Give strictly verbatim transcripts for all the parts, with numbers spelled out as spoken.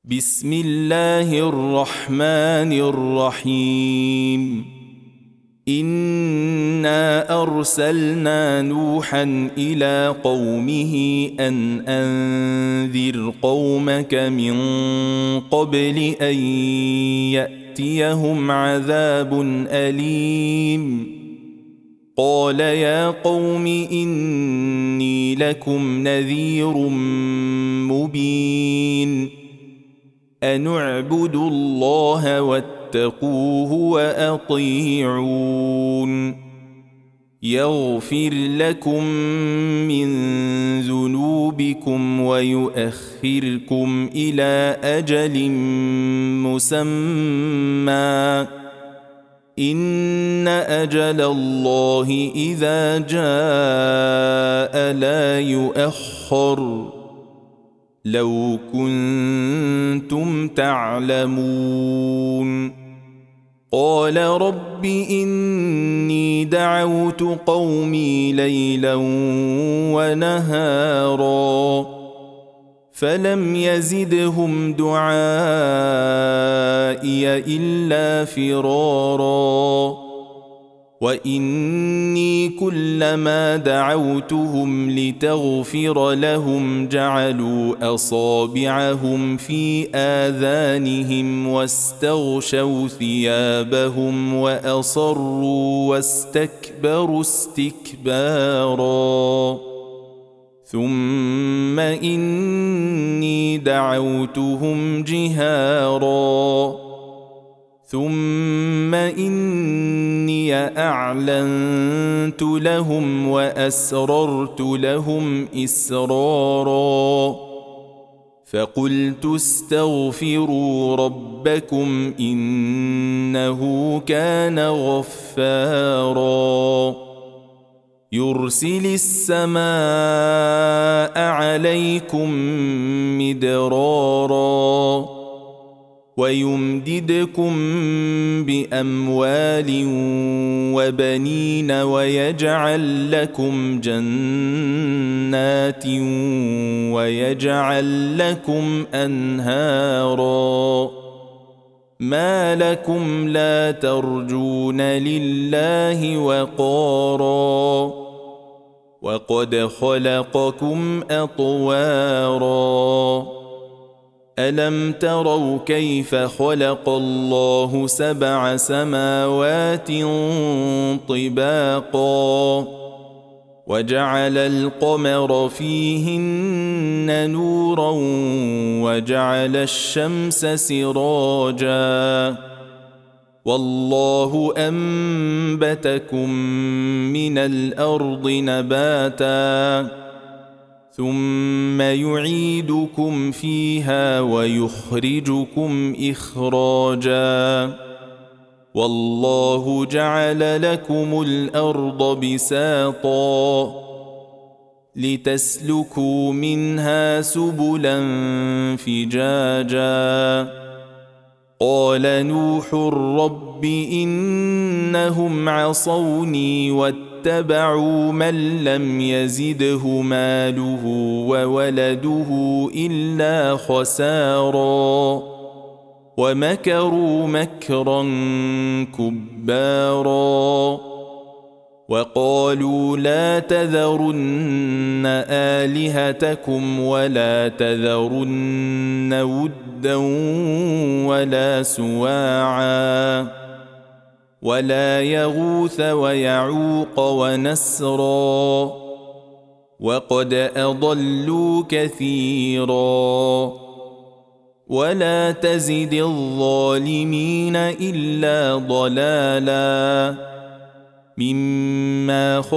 بسم الله الرحمن الرحيم إنا أرسلنا نوحا إلى قومه أن أنذر قومك من قبل أن يأتيهم عذاب أليم قال يا قوم إني لكم نذير مبين أن اعبدوا الله واتقوه وأطيعون يغفر لكم من ذنوبكم ويؤخركم إلى أجل مسمى إن أجل الله إذا جاء لا يؤخر لو كنتم تعلمون قال رب إني دعوت قومي ليلا ونهارا فلم يزدهم دعائي إلا فرارا وإني كلما دعوتهم لتغفر لهم جعلوا أصابعهم في آذانهم واستغشوا ثيابهم وأصروا واستكبروا استكبارا ثم إني دعوتهم جهارا ثم إني أعلنت لهم وأسررت لهم إسرارا فقلت استغفروا ربكم إنه كان غفارا يرسل السماء عليكم مدرارا ويمددكم بأموال وبنين ويجعل لكم جنات ويجعل لكم أنهارا ما لكم لا ترجون لله وقارا وقد خلقكم أطوارا ألم تروا كيف خلق الله سبع سماوات طباقا وجعل القمر فيهن نورا وجعل الشمس سراجا والله أنبتكم من الأرض نباتا ثم يعيدكم فيها ويخرجكم إخراجا والله جعل لكم الأرض بساطا لتسلكوا منها سبلا فجاجا قال نوح رب إنهم عصوني واتبعوا من لم يزده ماله وولده إلا خسارا ومكروا مكرا كبارا وقالوا لا تذرن آلهتكم ولا تذرن ودا ولا سواعا ولا يغوث ويعوق ونسرا وقد أضلوا كثيرا ولا تزد الظالمين إلا ضلالا مما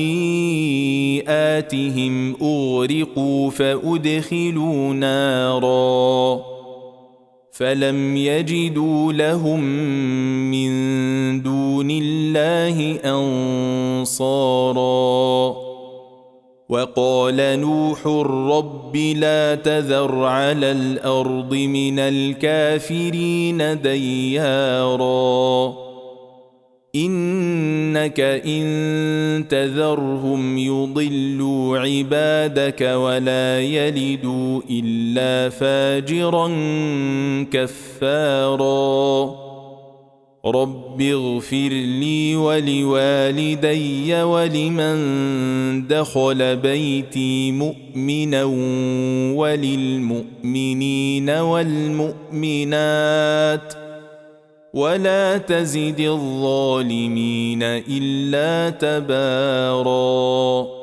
خطيئاتهم أغرقوا فأدخلوا نارا فلم يجدوا لهم من دون الله أنصارا وقال نوح رب لا تذر على الأرض من الكافرين ديارا إنك إن تذرهم يضلوا عبادك ولا يلدوا إلا فاجرا كفارا رب اغفر لي ولوالدي ولمن دخل بيتي مؤمنا وللمؤمنين والمؤمنات ولا تزد الظالمين إلا تباراً.